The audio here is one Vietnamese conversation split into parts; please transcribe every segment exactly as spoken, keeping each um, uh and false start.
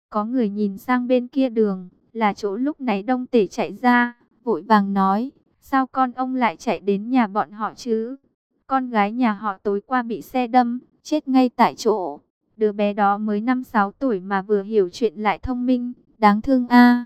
Có người nhìn sang bên kia đường, là chỗ lúc nãy Đông Tể chạy ra, vội vàng nói, sao con ông lại chạy đến nhà bọn họ chứ? Con gái nhà họ tối qua bị xe đâm, chết ngay tại chỗ. Đứa bé đó mới năm sáu tuổi mà vừa hiểu chuyện lại thông minh, đáng thương a.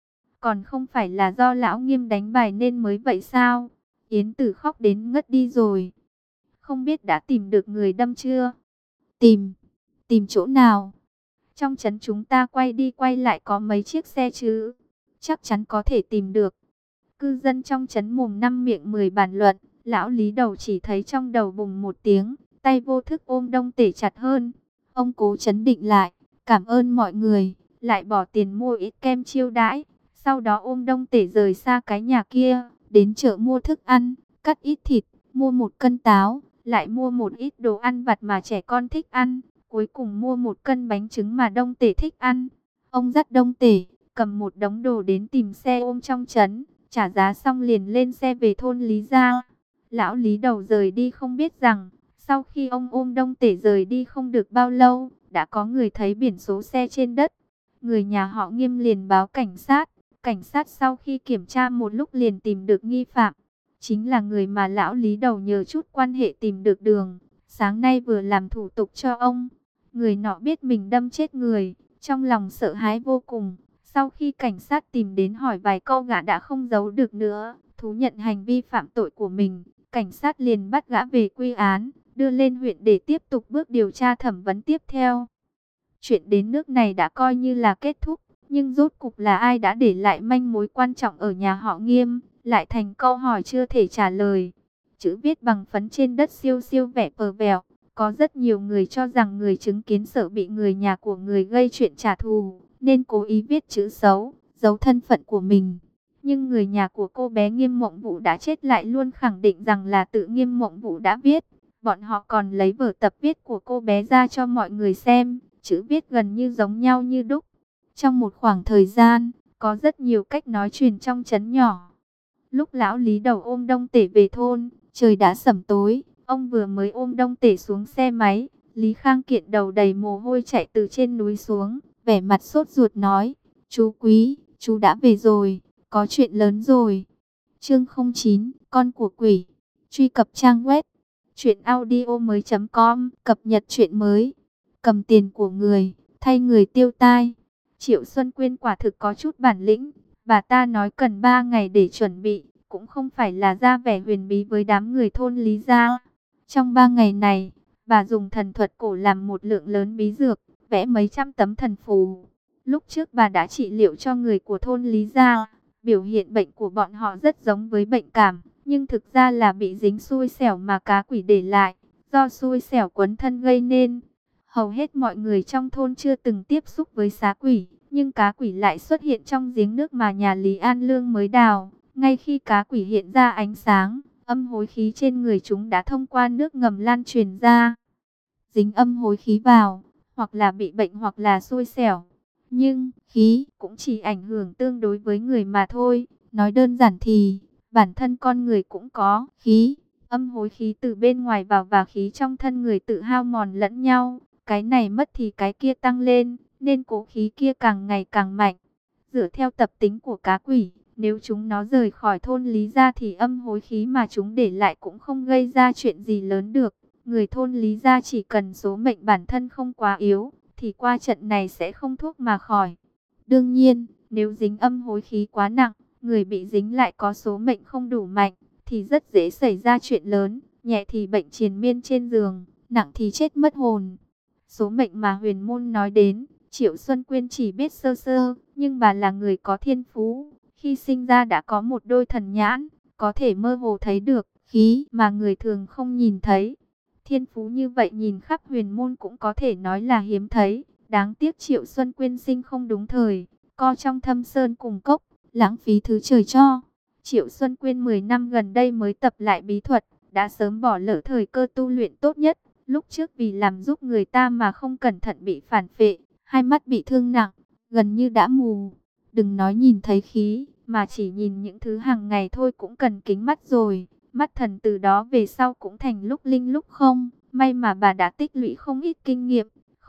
Còn không phải là do lão Nghiêm đánh bài nên mới vậy sao? Yến Tử khóc đến ngất đi rồi. Không biết đã tìm được người đâm chưa? Tìm? Tìm chỗ nào? Trong trấn chúng ta quay đi quay lại có mấy chiếc xe chứ? Chắc chắn có thể tìm được. Cư dân trong trấn mồm năm miệng mười bàn luận. Lão Lý Đầu chỉ thấy trong đầu bùng một tiếng, tay vô thức ôm Đông Tể chặt hơn. Ông cố trấn định lại, cảm ơn mọi người, lại bỏ tiền mua ít kem chiêu đãi. Sau đó ôm Đông Tể rời xa cái nhà kia, đến chợ mua thức ăn, cắt ít thịt, mua một cân táo, lại mua một ít đồ ăn vặt mà trẻ con thích ăn. Cuối cùng mua một cân bánh trứng mà Đông Tể thích ăn. Ông dắt Đông Tể, cầm một đống đồ đến tìm xe ôm trong trấn, trả giá xong liền lên xe về thôn Lý Gia. Lão Lý Đầu rời đi không biết rằng, sau khi ông ôm Đông Tể rời đi không được bao lâu, đã có người thấy biển số xe trên đất. Người nhà họ Nghiêm liền báo cảnh sát. Cảnh sát sau khi kiểm tra một lúc liền tìm được nghi phạm. Chính là người mà lão Lý Đầu nhờ chút quan hệ tìm được đường. Sáng nay vừa làm thủ tục cho ông. Người nọ biết mình đâm chết người, trong lòng sợ hãi vô cùng. Sau khi cảnh sát tìm đến hỏi vài câu, gã đã không giấu được nữa, thú nhận hành vi phạm tội của mình. Cảnh sát liền bắt gã về quy án, đưa lên huyện để tiếp tục bước điều tra thẩm vấn tiếp theo. Chuyện đến nước này đã coi như là kết thúc, nhưng rốt cục là ai đã để lại manh mối quan trọng ở nhà họ Nghiêm, lại thành câu hỏi chưa thể trả lời. Chữ viết bằng phấn trên đất siêu siêu vẻ vờ vẹo. Có rất nhiều người cho rằng người chứng kiến sợ bị người nhà của người gây chuyện trả thù, nên cố ý viết chữ xấu, giấu thân phận của mình. Nhưng người nhà của cô bé Nghiêm Mộng Vũ đã chết lại luôn khẳng định rằng là tự Nghiêm Mộng Vũ đã viết. Bọn họ còn lấy vở tập viết của cô bé ra cho mọi người xem, chữ viết gần như giống nhau như đúc. Trong một khoảng thời gian, có rất nhiều cách nói truyền trong trấn nhỏ. Lúc lão Lý Đầu ôm Đông Tể về thôn, trời đã sẩm tối. Ông vừa mới ôm Đông Tể xuống xe máy, Lý Khang Kiện đầu đầy mồ hôi chạy từ trên núi xuống, vẻ mặt sốt ruột nói, chú Quý, chú đã về rồi, có chuyện lớn rồi. Chương không chín, con của quỷ, truy cập trang web truyệnaudiomoi chấm com, cập nhật truyện mới, cầm tiền của người, thay người tiêu tai. Triệu Xuân Quyên quả thực có chút bản lĩnh, bà ta nói cần ba ngày để chuẩn bị, cũng không phải là ra vẻ huyền bí với đám người thôn Lý Gia. Trong ba ngày này, bà dùng thần thuật cổ làm một lượng lớn bí dược, vẽ mấy trăm tấm thần phù. Lúc trước bà đã trị liệu cho người của thôn Lý Gia, biểu hiện bệnh của bọn họ rất giống với bệnh cảm, nhưng thực ra là bị dính xui xẻo mà cá quỷ để lại, do xui xẻo quấn thân gây nên. Hầu hết mọi người trong thôn chưa từng tiếp xúc với xá quỷ, nhưng cá quỷ lại xuất hiện trong giếng nước mà nhà Lý An Lương mới đào. Ngay khi cá quỷ hiện ra ánh sáng, âm hối khí trên người chúng đã thông qua nước ngầm lan truyền ra. Dính âm hối khí vào, hoặc là bị bệnh hoặc là xui xẻo. Nhưng, khí cũng chỉ ảnh hưởng tương đối với người mà thôi. Nói đơn giản thì, bản thân con người cũng có khí. Âm hối khí từ bên ngoài vào và khí trong thân người tự hao mòn lẫn nhau. Cái này mất thì cái kia tăng lên, nên cố khí kia càng ngày càng mạnh. Dựa theo tập tính của cá quỷ, nếu chúng nó rời khỏi thôn Lý Gia thì âm hối khí mà chúng để lại cũng không gây ra chuyện gì lớn được. Người thôn Lý Gia chỉ cần số mệnh bản thân không quá yếu, thì qua trận này sẽ không thuốc mà khỏi. Đương nhiên, nếu dính âm hối khí quá nặng, người bị dính lại có số mệnh không đủ mạnh, thì rất dễ xảy ra chuyện lớn. Nhẹ thì bệnh triền miên trên giường, nặng thì chết mất hồn. Số mệnh mà huyền môn nói đến, Triệu Xuân Quyên chỉ biết sơ sơ, nhưng bà là người có thiên phú. Khi sinh ra đã có một đôi thần nhãn, có thể mơ hồ thấy được khí mà người thường không nhìn thấy. Thiên phú như vậy nhìn khắp huyền môn cũng có thể nói là hiếm thấy. Đáng tiếc Triệu Xuân Quyên sinh không đúng thời, co trong thâm sơn cùng cốc, lãng phí thứ trời cho. Triệu Xuân Quyên mười năm gần đây mới tập lại bí thuật, đã sớm bỏ lỡ thời cơ tu luyện tốt nhất. Lúc trước vì làm giúp người ta mà không cẩn thận bị phản phệ, hai mắt bị thương nặng, gần như đã mù. Đừng nói nhìn thấy khí, mà chỉ nhìn những thứ hàng ngày thôi cũng cần kính mắt rồi. Mắt thần từ đó về sau cũng thành lúc linh lúc không. May mà bà đã tích lũy không ít kinh nghiệm,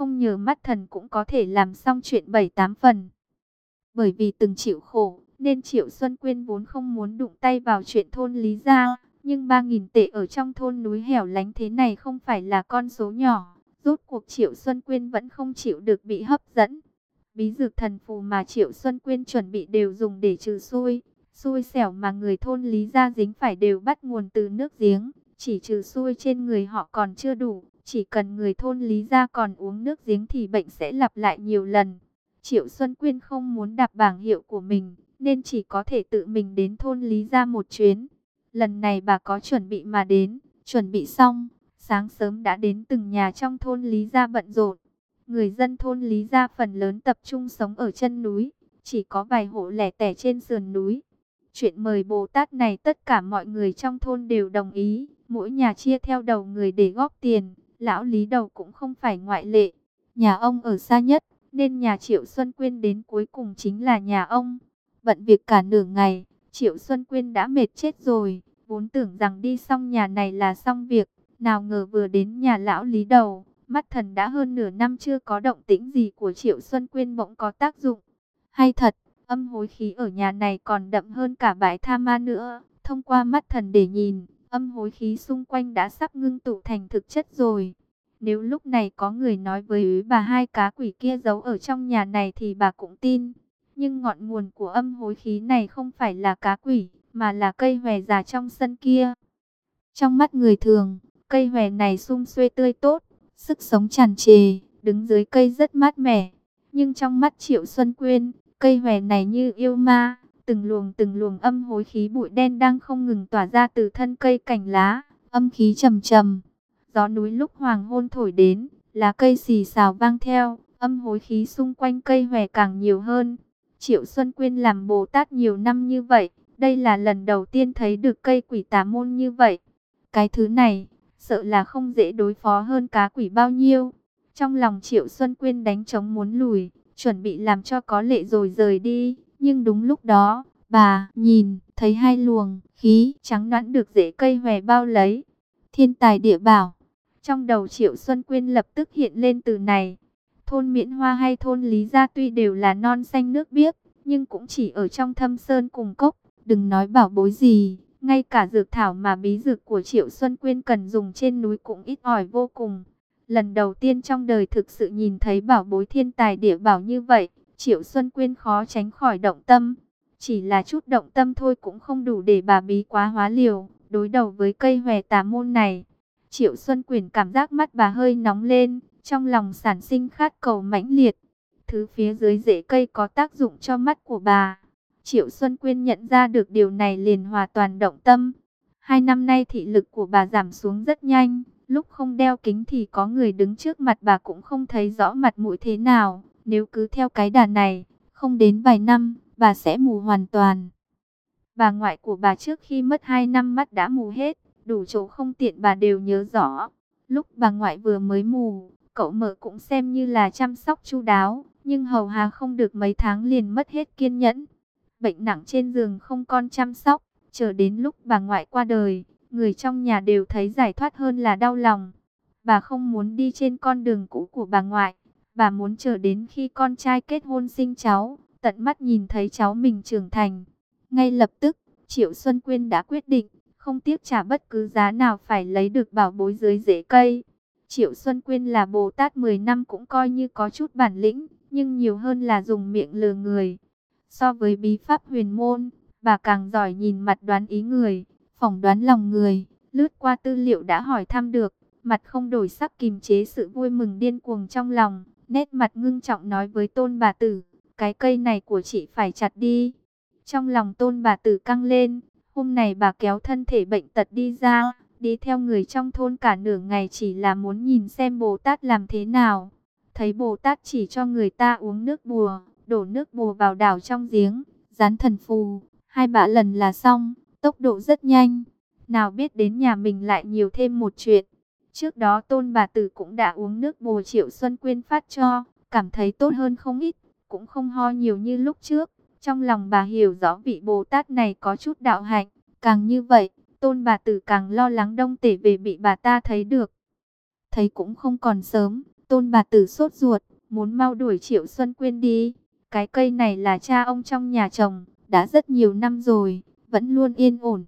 không nhờ mắt thần cũng có thể làm xong chuyện bảy tám phần. Bởi vì từng chịu khổ, nên Triệu Xuân Quyên vốn không muốn đụng tay vào chuyện thôn Lý gia. Nhưng ba nghìn tệ ở trong thôn núi hẻo lánh thế này không phải là con số nhỏ. Rốt cuộc Triệu Xuân Quyên vẫn không chịu được bị hấp dẫn. Bí dược thần phù mà Triệu Xuân Quyên chuẩn bị đều dùng để trừ xui. Xui xẻo mà người thôn Lý gia dính phải đều bắt nguồn từ nước giếng. Chỉ trừ xui trên người họ còn chưa đủ. Chỉ cần người thôn Lý gia còn uống nước giếng thì bệnh sẽ lặp lại nhiều lần. Triệu Xuân Quyên không muốn đạp bảng hiệu của mình, nên chỉ có thể tự mình đến thôn Lý gia một chuyến. Lần này bà có chuẩn bị mà đến, chuẩn bị xong, sáng sớm đã đến từng nhà trong thôn Lý gia bận rộn. Người dân thôn Lý gia phần lớn tập trung sống ở chân núi, chỉ có vài hộ lẻ tẻ trên sườn núi. Chuyện mời Bồ Tát này tất cả mọi người trong thôn đều đồng ý, mỗi nhà chia theo đầu người để góp tiền, lão Lý đầu cũng không phải ngoại lệ. Nhà ông ở xa nhất, nên nhà Triệu Xuân Quyên đến cuối cùng chính là nhà ông. Bận việc cả nửa ngày, Triệu Xuân Quyên đã mệt chết rồi, vốn tưởng rằng đi xong nhà này là xong việc, nào ngờ vừa đến nhà lão Lý đầu, mắt thần đã hơn nửa năm chưa có động tĩnh gì của Triệu Xuân Quyên bỗng có tác dụng. Hay thật, âm hối khí ở nhà này còn đậm hơn cả bãi tha ma nữa, thông qua mắt thần để nhìn, âm hối khí xung quanh đã sắp ngưng tụ thành thực chất rồi. Nếu lúc này có người nói với bà hai cá quỷ kia giấu ở trong nhà này thì bà cũng tin. Nhưng ngọn nguồn của âm hối khí này không phải là cá quỷ, mà là cây hòe già trong sân kia. Trong mắt người thường, cây hòe này sum xuê tươi tốt, sức sống tràn trề, đứng dưới cây rất mát mẻ. Nhưng trong mắt Triệu Xuân Quyên, cây hòe này như yêu ma, từng luồng từng luồng âm hối khí bụi đen đang không ngừng tỏa ra từ thân cây cành lá, âm khí trầm trầm. Gió núi lúc hoàng hôn thổi đến, lá cây xì xào vang theo, âm hối khí xung quanh cây hòe càng nhiều hơn. Triệu Xuân Quyên làm Bồ Tát nhiều năm như vậy, đây là lần đầu tiên thấy được cây quỷ tà môn như vậy. Cái thứ này, sợ là không dễ đối phó hơn cá quỷ bao nhiêu. Trong lòng Triệu Xuân Quyên đánh trống muốn lùi, chuẩn bị làm cho có lệ rồi rời đi. Nhưng đúng lúc đó, bà nhìn thấy hai luồng khí trắng nõn được rễ cây hòe bao lấy. Thiên tài địa bảo. Trong đầu Triệu Xuân Quyên lập tức hiện lên từ này. Thôn Miễn Hoa hay thôn Lý gia tuy đều là non xanh nước biếc, nhưng cũng chỉ ở trong thâm sơn cùng cốc, đừng nói bảo bối gì. Ngay cả dược thảo mà bí dược của Triệu Xuân Quyên cần dùng trên núi cũng ít ỏi vô cùng. Lần đầu tiên trong đời thực sự nhìn thấy bảo bối thiên tài địa bảo như vậy, Triệu Xuân Quyên khó tránh khỏi động tâm. Chỉ là chút động tâm thôi cũng không đủ để bà bí quá hóa liều, đối đầu với cây hòe tà môn này. Triệu Xuân Quyên cảm giác mắt bà hơi nóng lên, trong lòng sản sinh khát cầu mãnh liệt. Thứ phía dưới rễ cây có tác dụng cho mắt của bà. Triệu Xuân Quyên nhận ra được điều này liền hoàn toàn động tâm. Hai năm nay thị lực của bà giảm xuống rất nhanh. Lúc không đeo kính thì có người đứng trước mặt bà cũng không thấy rõ mặt mũi thế nào. Nếu cứ theo cái đà này, không đến vài năm, bà sẽ mù hoàn toàn. Bà ngoại của bà trước khi mất hai năm mắt đã mù hết. Đủ chỗ không tiện bà đều nhớ rõ. Lúc bà ngoại vừa mới mù, cậu mợ cũng xem như là chăm sóc chu đáo. Nhưng hầu hà không được mấy tháng liền mất hết kiên nhẫn. Bệnh nặng trên giường không con chăm sóc. Chờ đến lúc bà ngoại qua đời, người trong nhà đều thấy giải thoát hơn là đau lòng. Bà không muốn đi trên con đường cũ của bà ngoại. Bà muốn chờ đến khi con trai kết hôn sinh cháu, tận mắt nhìn thấy cháu mình trưởng thành. Ngay lập tức, Triệu Xuân Quyên đã quyết định, không tiếc trả bất cứ giá nào phải lấy được bảo bối dưới rễ cây. Triệu Xuân Quyên là Bồ Tát mười năm cũng coi như có chút bản lĩnh, nhưng nhiều hơn là dùng miệng lừa người. So với bí pháp huyền môn, bà càng giỏi nhìn mặt đoán ý người, phỏng đoán lòng người, lướt qua tư liệu đã hỏi thăm được, mặt không đổi sắc kìm chế sự vui mừng điên cuồng trong lòng, nét mặt ngưng trọng nói với Tôn bà tử, cái cây này của chị phải chặt đi. Trong lòng Tôn bà tử căng lên, hôm nay bà kéo thân thể bệnh tật đi ra, đi theo người trong thôn cả nửa ngày chỉ là muốn nhìn xem Bồ Tát làm thế nào. Thấy Bồ Tát chỉ cho người ta uống nước bùa, đổ nước bùa vào đảo trong giếng, dán thần phù, hai bả lần là xong, tốc độ rất nhanh. Nào biết đến nhà mình lại nhiều thêm một chuyện. Trước đó Tôn bà tử cũng đã uống nước bùa Triệu Xuân Quyên phát cho, cảm thấy tốt hơn không ít, cũng không ho nhiều như lúc trước. Trong lòng bà hiểu rõ vị Bồ Tát này có chút đạo hạnh, càng như vậy, Tôn bà tử càng lo lắng Đông Tể về bị bà ta thấy được. Thấy cũng không còn sớm, Tôn bà tử sốt ruột, muốn mau đuổi Triệu Xuân Quyên đi. Cái cây này là cha ông trong nhà trồng, đã rất nhiều năm rồi, vẫn luôn yên ổn.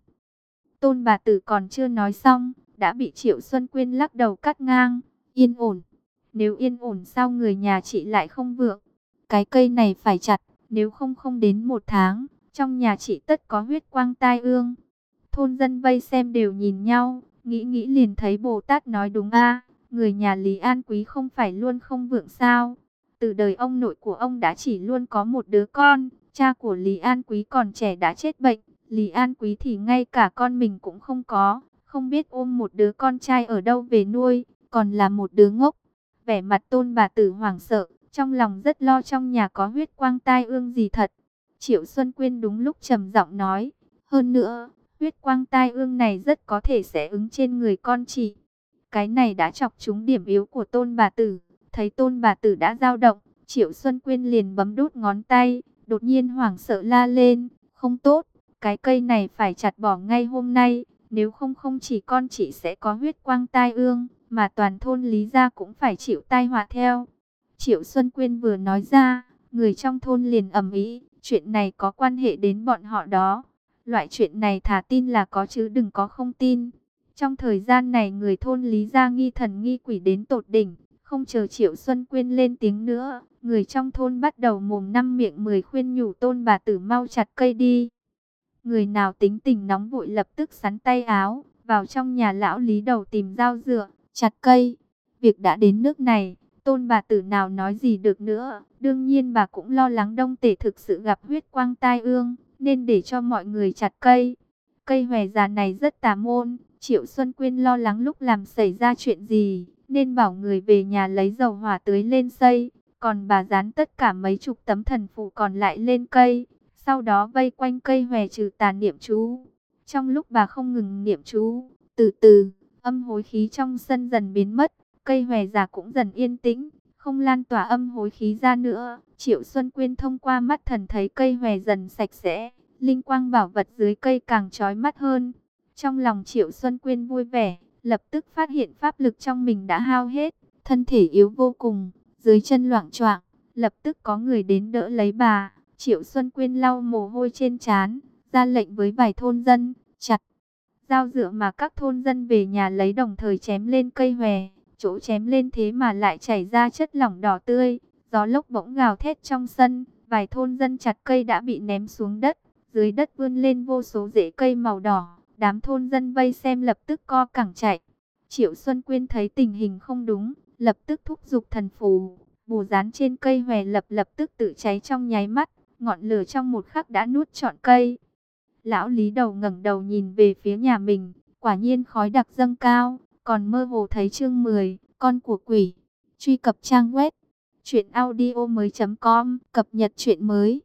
Tôn bà tử còn chưa nói xong, đã bị Triệu Xuân Quyên lắc đầu cắt ngang. Yên ổn? Nếu yên ổn sao người nhà chị lại không vượng? Cái cây này phải chặt, nếu không không đến một tháng, trong nhà chị tất có huyết quang tai ương. Thôn dân vây xem đều nhìn nhau, nghĩ nghĩ liền thấy Bồ Tát nói đúng a, người nhà Lý An Quý không phải luôn không vượng sao? Từ đời ông nội của ông đã chỉ luôn có một đứa con, cha của Lý An Quý còn trẻ đã chết bệnh, Lý An Quý thì ngay cả con mình cũng không có, không biết ôm một đứa con trai ở đâu về nuôi, còn là một đứa ngốc. Vẻ mặt Tôn bà tử hoảng sợ, trong lòng rất lo trong nhà có huyết quang tai ương gì thật. Triệu Xuân Quyên đúng lúc trầm giọng nói, hơn nữa, huyết quang tai ương này rất có thể sẽ ứng trên người con chị. Cái này đã chọc trúng điểm yếu của Tôn bà tử. Thấy Tôn bà tử đã dao động, Triệu Xuân Quyên liền bấm đốt ngón tay, đột nhiên hoảng sợ la lên, không tốt, cái cây này phải chặt bỏ ngay hôm nay, nếu không không chỉ con chị sẽ có huyết quang tai ương, mà toàn thôn Lý gia cũng phải chịu tai họa theo. Triệu Xuân Quyên vừa nói ra, người trong thôn liền ầm ĩ, chuyện này có quan hệ đến bọn họ đó. Loại chuyện này thà tin là có chứ đừng có không tin. Trong thời gian này người thôn Lý gia nghi thần nghi quỷ đến tột đỉnh. Không chờ Triệu Xuân Quyên lên tiếng nữa, người trong thôn bắt đầu mồm năm miệng mười khuyên nhủ Tôn bà tử mau chặt cây đi. Người nào tính tình nóng vội lập tức sắn tay áo, vào trong nhà lão Lý đầu tìm dao dựa, chặt cây. Việc đã đến nước này, Tôn bà tử nào nói gì được nữa, đương nhiên bà cũng lo lắng Đông Tể thực sự gặp huyết quang tai ương, nên để cho mọi người chặt cây. Cây hòe già này rất tà môn, Triệu Xuân Quyên lo lắng lúc làm xảy ra chuyện gì, nên bảo người về nhà lấy dầu hỏa tưới lên xây, còn bà dán tất cả mấy chục tấm thần phù còn lại lên cây, sau đó vây quanh cây hòe trừ tà niệm chú. Trong lúc bà không ngừng niệm chú, từ từ, âm hối khí trong sân dần biến mất, cây hòe già cũng dần yên tĩnh, không lan tỏa âm hối khí ra nữa. Triệu Xuân Quyên thông qua mắt thần thấy cây hòe dần sạch sẽ, linh quang bảo vật dưới cây càng chói mắt hơn. Trong lòng Triệu Xuân Quyên vui vẻ, lập tức phát hiện pháp lực trong mình đã hao hết, thân thể yếu vô cùng, dưới chân loạng choạng, lập tức có người đến đỡ lấy bà. Triệu Xuân Quyên lau mồ hôi trên trán, ra lệnh với vài thôn dân, chặt. Dao dựa mà các thôn dân về nhà lấy đồng thời chém lên cây hòe, chỗ chém lên thế mà lại chảy ra chất lỏng đỏ tươi, gió lốc bỗng gào thét trong sân, vài thôn dân chặt cây đã bị ném xuống đất, dưới đất vươn lên vô số rễ cây màu đỏ. Đám thôn dân vây xem lập tức co cẳng chạy. Triệu Xuân Quyên thấy tình hình không đúng, lập tức thúc giục thần phù, bùa dán trên cây hòe lập lập tức tự cháy trong nháy mắt, ngọn lửa trong một khắc đã nuốt trọn cây. Lão Lý đầu ngẩng đầu nhìn về phía nhà mình, quả nhiên khói đặc dâng cao, còn mơ hồ thấy chương mười, con của quỷ. Truy cập trang web truyện audio mới chấm com, cập nhật truyện mới.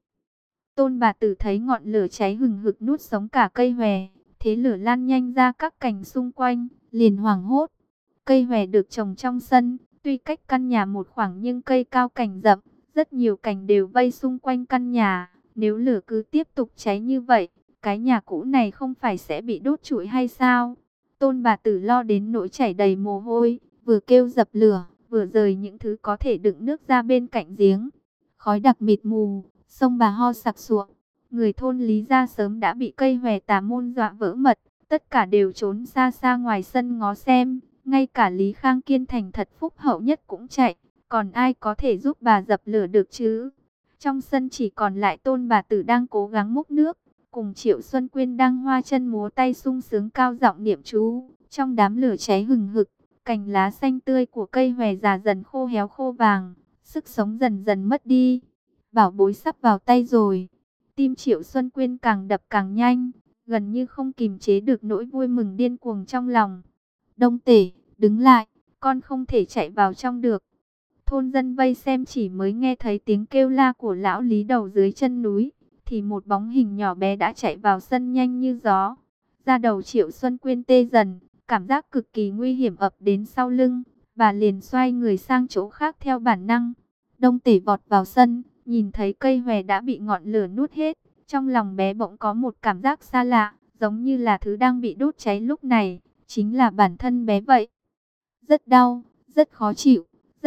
Tôn bà tử thấy ngọn lửa cháy hừng hực nuốt sống cả cây hòe, thế lửa lan nhanh ra các cành xung quanh, liền hoảng hốt. Cây hòe được trồng trong sân, tuy cách căn nhà một khoảng nhưng cây cao cành rậm, rất nhiều cành đều vây xung quanh căn nhà. Nếu lửa cứ tiếp tục cháy như vậy, cái nhà cũ này không phải sẽ bị đốt trụi hay sao? Tôn bà tử lo đến nỗi chảy đầy mồ hôi, vừa kêu dập lửa, vừa rời những thứ có thể đựng nước ra bên cạnh giếng. Khói đặc mịt mù, sông bà ho sặc sụa. Người thôn Lý gia sớm đã bị cây hòe tà môn dọa vỡ mật, tất cả đều trốn xa xa ngoài sân ngó xem, ngay cả Lý Khang Kiên thành thật phúc hậu nhất cũng chạy, còn ai có thể giúp bà dập lửa được chứ? Trong sân chỉ còn lại Tôn bà tử đang cố gắng múc nước, cùng Triệu Xuân Quyên đang hoa chân múa tay sung sướng cao giọng niệm chú. Trong đám lửa cháy hừng hực, cành lá xanh tươi của cây hòe già dần khô héo khô vàng, sức sống dần dần mất đi. Bảo bối sắp vào tay rồi. Tim Triệu Xuân Quyên càng đập càng nhanh, gần như không kìm chế được nỗi vui mừng điên cuồng trong lòng. Đông Tể, đứng lại, con không thể chạy vào trong được. Thôn dân vây xem chỉ mới nghe thấy tiếng kêu la của lão Lý đầu dưới chân núi, thì một bóng hình nhỏ bé đã chạy vào sân nhanh như gió. Da đầu Triệu Xuân Quyên tê dần, cảm giác cực kỳ nguy hiểm ập đến sau lưng, bà liền xoay người sang chỗ khác theo bản năng. Đông Tể vọt vào sân, nhìn thấy cây hòe đã bị ngọn lửa nuốt hết, trong lòng bé bỗng có một cảm giác xa lạ, giống như là thứ đang bị đốt cháy lúc này, chính là bản thân bé vậy. Rất đau, rất khó chịu, rất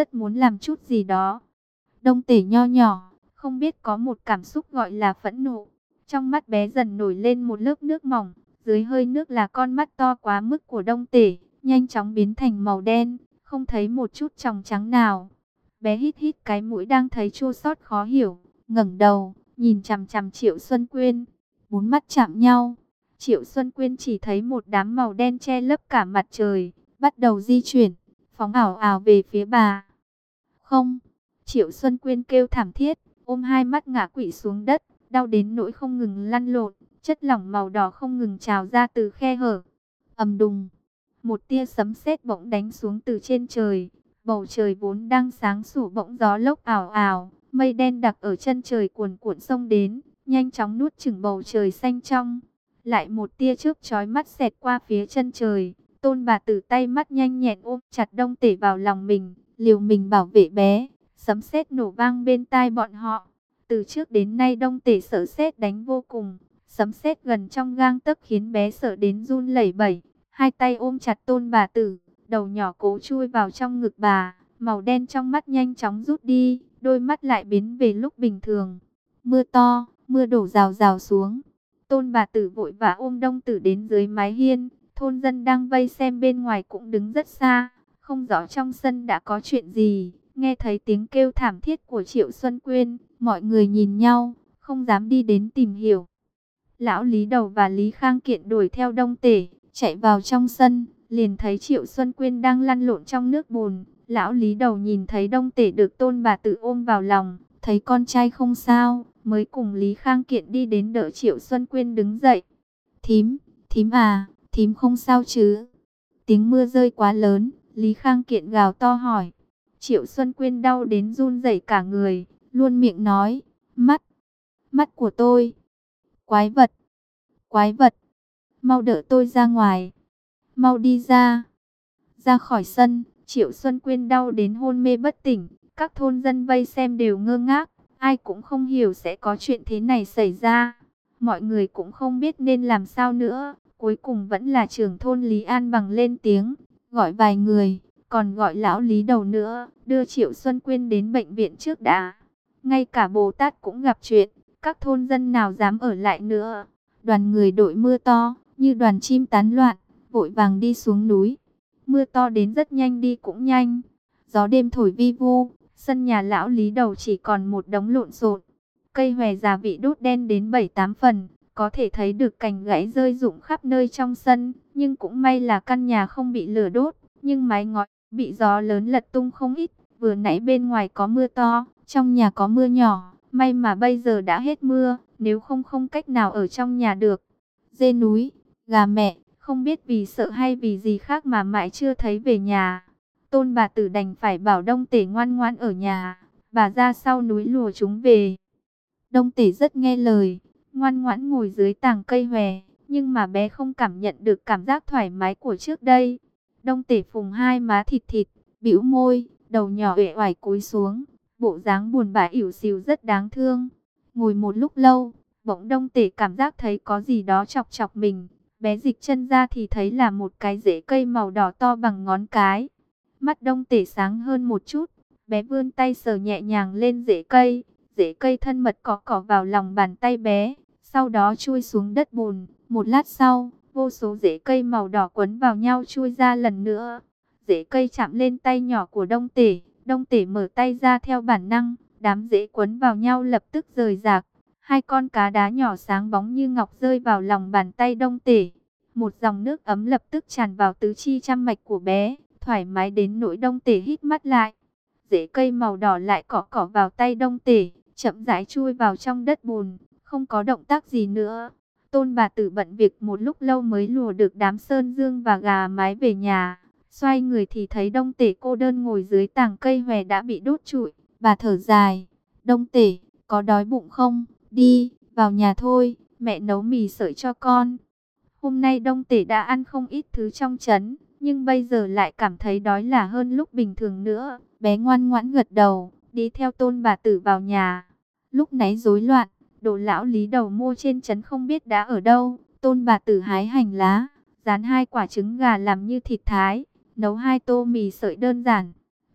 rất muốn làm chút gì đó. Đông Tể nho nhỏ, không biết có một cảm xúc gọi là phẫn nộ. Trong mắt bé dần nổi lên một lớp nước mỏng, dưới hơi nước là con mắt to quá mức của Đông Tể, nhanh chóng biến thành màu đen, không thấy một chút tròng trắng nào. Bé hít hít cái mũi đang thấy chua xót khó hiểu, ngẩng đầu, nhìn chằm chằm Triệu Xuân Quyên. Bốn mắt chạm nhau, Triệu Xuân Quyên chỉ thấy một đám màu đen che lấp cả mặt trời, bắt đầu di chuyển, phóng ảo ảo về phía bà. Không, Triệu Xuân Quyên kêu thảm thiết, ôm hai mắt ngã quỵ xuống đất, đau đến nỗi không ngừng lăn lộn, chất lỏng màu đỏ không ngừng trào ra từ khe hở. Ầm đùng, một tia sấm sét bỗng đánh xuống từ trên trời, bầu trời vốn đang sáng sủa bỗng gió lốc ảo ảo, mây đen đặc ở chân trời cuồn cuộn xông đến, nhanh chóng nuốt chửng bầu trời xanh trong. Lại một tia chớp chói mắt xẹt qua phía chân trời, Tôn bà tử tay mắt nhanh nhẹn ôm chặt Đông Tể vào lòng mình, liều mình bảo vệ bé. Sấm sét nổ vang bên tai bọn họ. Từ trước đến nay Đông Tể sợ sét đánh vô cùng, sấm sét gần trong gang tấc khiến bé sợ đến run lẩy bẩy. Hai tay ôm chặt Tôn bà tử, đầu nhỏ cố chui vào trong ngực bà, màu đen trong mắt nhanh chóng rút đi, đôi mắt lại biến về lúc bình thường. Mưa to, mưa đổ rào rào xuống. Tôn bà tử vội vã ôm Đông Tử đến dưới mái hiên, thôn dân đang vây xem bên ngoài cũng đứng rất xa, không rõ trong sân đã có chuyện gì. Nghe thấy tiếng kêu thảm thiết của Triệu Xuân Quyên, mọi người nhìn nhau, không dám đi đến tìm hiểu. Lão Lý Đầu và Lý Khang Kiện đuổi theo Đông Tể, chạy vào trong sân, liền thấy Triệu Xuân Quyên đang lăn lộn trong nước bùn. Lão Lý Đầu nhìn thấy Đông Tể được Tôn bà tử ôm vào lòng, thấy con trai không sao, mới cùng Lý Khang Kiện đi đến đỡ Triệu Xuân Quyên đứng dậy. Thím, thím à, thím không sao chứ? Tiếng mưa rơi quá lớn, Lý Khang Kiện gào to hỏi. Triệu Xuân Quyên đau đến run rẩy cả người, luôn miệng nói, mắt, mắt của tôi, quái vật, quái vật, mau đỡ tôi ra ngoài, mau đi ra, ra khỏi sân. Triệu Xuân Quyên đau đến hôn mê bất tỉnh, các thôn dân vây xem đều ngơ ngác, ai cũng không hiểu sẽ có chuyện thế này xảy ra. Mọi người cũng không biết nên làm sao nữa, cuối cùng vẫn là trưởng thôn Lý An Bằng lên tiếng, gọi vài người, còn gọi lão Lý Đầu nữa, đưa Triệu Xuân Quyên đến bệnh viện trước đã. Ngay cả Bồ Tát cũng gặp chuyện, các thôn dân nào dám ở lại nữa. Đoàn người đội mưa to, như đoàn chim tán loạn, vội vàng đi xuống núi. Mưa to đến rất nhanh đi cũng nhanh. Gió đêm thổi vi vu, sân nhà lão Lý Đầu chỉ còn một đống lộn xộn. Cây hòe già bị đốt đen đến bảy tám phần, có thể thấy được cành gãy rơi rụng khắp nơi trong sân. Nhưng cũng may là căn nhà không bị lửa đốt, nhưng mái ngói bị gió lớn lật tung không ít. Vừa nãy bên ngoài có mưa to, trong nhà có mưa nhỏ, may mà bây giờ đã hết mưa, nếu không không cách nào ở trong nhà được. Dê núi, gà mẹ, không biết vì sợ hay vì gì khác mà mãi chưa thấy về nhà. Tôn bà tử đành phải bảo Đông Tể ngoan ngoãn ở nhà, bà ra sau núi lùa chúng về. Đông Tể rất nghe lời, ngoan ngoãn ngồi dưới tàng cây hòe, nhưng mà bé không cảm nhận được cảm giác thoải mái của trước đây. Đông Tể phùng hai má thịt thịt, bĩu môi, đầu nhỏ uể oải cúi xuống, bộ dáng buồn bã ỉu xìu rất đáng thương. Ngồi một lúc lâu, bỗng Đông Tể cảm giác thấy có gì đó chọc chọc mình. Bé dịch chân ra thì thấy là một cái rễ cây màu đỏ to bằng ngón cái. Mắt Đông Tể sáng hơn một chút, bé vươn tay sờ nhẹ nhàng lên rễ cây. Rễ cây thân mật cọ cọ vào lòng bàn tay bé, sau đó chui xuống đất bùn. Một lát sau, vô số rễ cây màu đỏ quấn vào nhau chui ra lần nữa. Rễ cây chạm lên tay nhỏ của Đông Tể, Đông Tể mở tay ra theo bản năng, đám rễ quấn vào nhau lập tức rời rạc. Hai con cá đá nhỏ sáng bóng như ngọc rơi vào lòng bàn tay Đông Tể. Một dòng nước ấm lập tức tràn vào tứ chi trăm mạch của bé, thoải mái đến nỗi Đông Tể hít mắt lại. Rễ cây màu đỏ lại cọ cọ vào tay Đông Tể, chậm rãi chui vào trong đất bùn, không có động tác gì nữa. Tôn bà tử bận việc một lúc lâu mới lùa được đám sơn dương và gà mái về nhà. Xoay người thì thấy Đông Tể cô đơn ngồi dưới tàng cây hòe đã bị đốt trụi. Bà thở dài, Đông Tể, có đói bụng không? Đi, vào nhà thôi, mẹ nấu mì sợi cho con. Hôm nay Đông Tể đã ăn không ít thứ trong trấn, nhưng bây giờ lại cảm thấy đói là hơn lúc bình thường nữa. Bé ngoan ngoãn gật đầu, đi theo Tôn bà tử vào nhà. Lúc nãy rối loạn, đồ lão Lý Đầu mua trên trấn không biết đã ở đâu. Tôn bà tử hái hành lá, rán hai quả trứng gà làm như thịt thái, nấu hai tô mì sợi đơn giản.